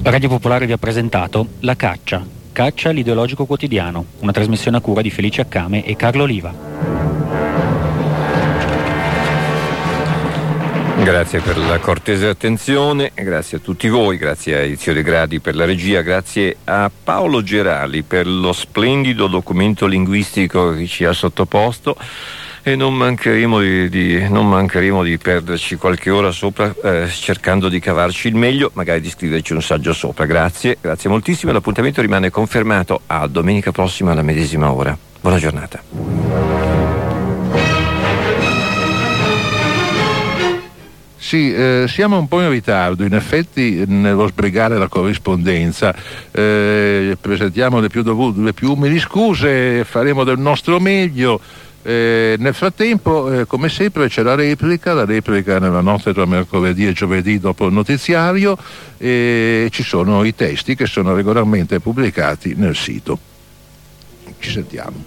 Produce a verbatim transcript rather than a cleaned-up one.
Radio Popolare vi ha presentato La Caccia, Caccia l'ideologico quotidiano, una trasmissione a cura di Felice Accame e Carlo Oliva. Grazie per la cortese attenzione, grazie a tutti voi, grazie a Ezio De Gradi per la regia, grazie a Paolo Gerali per lo splendido documento linguistico che ci ha sottoposto, e non mancheremo di, di, non mancheremo di perderci qualche ora sopra eh, cercando di cavarci il meglio, magari di scriverci un saggio sopra. Grazie, grazie moltissimo, l'appuntamento rimane confermato a domenica prossima alla medesima ora. Buona giornata. Sì, eh, siamo un po' in ritardo, in effetti, nello sbrigare la corrispondenza. Eh, presentiamo le più, dovute, le più umili scuse, faremo del nostro meglio. Eh, nel frattempo, eh, come sempre, c'è la replica, la replica nella notte tra mercoledì e giovedì dopo il notiziario, e ci sono i testi che sono regolarmente pubblicati nel sito. Ci sentiamo.